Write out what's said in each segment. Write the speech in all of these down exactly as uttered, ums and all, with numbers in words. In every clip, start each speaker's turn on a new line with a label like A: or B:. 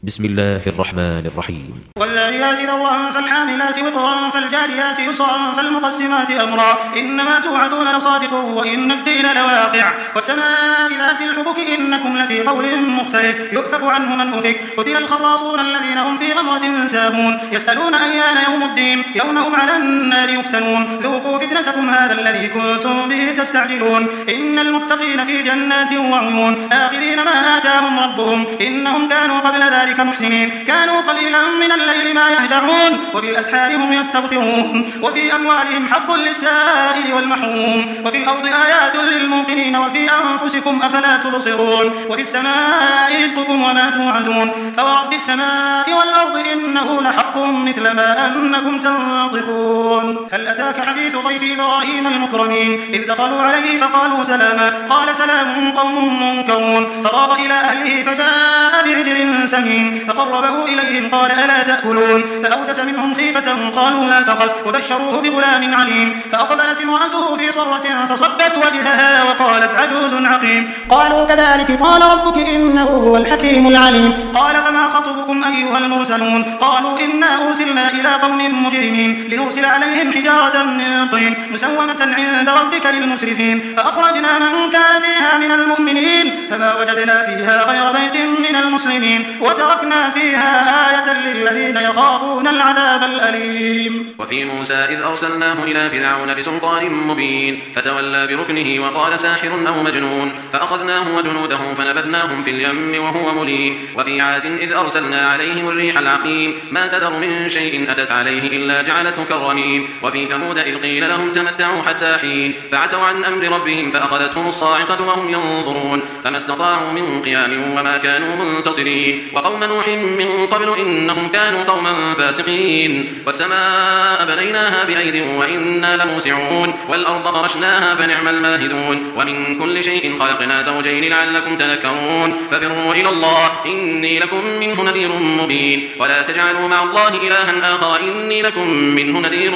A: بسم الله الرحمن الرحيم.
B: والذاريات ذروا فالحاملات وقرا فالجاريات يسرا فالمقسمات أمرا إنما توعدون لصادق وإن الدين لواقع والسماء ذات الحبك إنكم لفي قول مختلف يؤفك عنه من أفك قتل الخراصون الذين هم في غمرة ساهون يسألون أيان يوم الدين يوم هم على النار يفتنون ذوقوا فتنتكم هذا الذي كنتم به تستعجلون إن المتقين في جنات وعيون آخذين ما آتاهم ربهم إنهم كانوا قبل ذلك محسنين كانوا قليلا من الليل ما يهجعون وبالأسحار هم يستغفرون وفي أموالهم حق للسائل والمحروم وفي الأرض آيات للموقنين وفي أنفسكم أفلا تبصرون وفي السماء رزقكم وما توعدون فورب السماء والأرض إنه لحق مثل ما أنكم تنطقون هل أتاك حديث ضيف إبراهيم المكرمين إذ دخلوا عليه فقالوا سلاما قال سلام قوم منكرون فراغ إلى أهله فجاء بعجل سمين فقربه إليهم قال ألا تأكلون فأوجس منهم خيفة قالوا لا تخف وبشروه بغلام عليم فأقبلت امرأته في صرة فصبت وجهها وقالت عجوز عقيم قالوا كذلك قال ربك إنه هو الحكيم العليم قال فما خطبكم أيها المرسلون قالوا إنا أرسلنا إلى قوم مجرمين لنرسل عليهم حجارة من طين مسومة عند ربك للمسرفين فأخرجنا من كان فيها من المؤمنين فما وجدنا فيها غير بيت من المسلمين وتركنا فيها آية للذين يخافون العذاب الأليم.
C: وفي موسى إذ أرسلناه إلى فرعون بسلطان مبين فتولى بركنه وقال ساحر أو مجنون فأخذناه وجنوده فنبذناهم في اليم وهو مليم. وفي عاد إذ أرسلنا عليهم الريح العقيم ما تذر من شيء أتت عليه إلا جعلته كالرميم. وفي ثمود إذ قيل لهم تمتعوا حتى حين فعتوا عن أمر ربهم فأخذتهم الصاعقة وهم ينظرون فما استطاعوا من قيام وما كانوا منتصرين. وقوم نوح من قبل إنهم كانوا قوما فاسقين. والسماء بنيناها بأيد وإنا لموسعون والأرض فرشناها فنعم الماهدون. ومن كل شيء خلقنا زوجين لعلكم تذكرون ففروا إلى الله إني لكم منه نذير مبين. ولا تجعلوا مع الله إلها آخر إني لكم منه نذير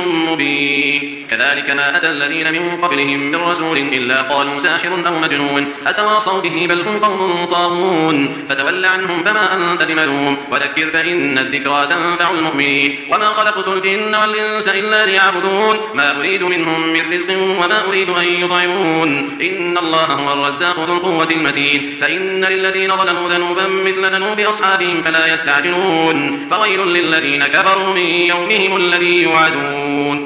C: مبين. كذلك ما أتى الذين من قبلهم من رسول إلا قالوا ساحر أو مجنون أتواصوا به بل هم قوم طاغون فتول عنهم فما أنت بملوم وذكر فإن الذكرى تنفع المؤمنين. وما خلقت الجن والإنس إلا ليعبدون ما أريد منهم من رزق وما أريد أن يطعمون إن الله هو الرزاق ذو القوة المتين. فإن للذين ظلموا ذنوبا مثل ذنوب أصحابهم فلا يستعجلون فويل للذين كفروا من يومهم الذي يوعدون.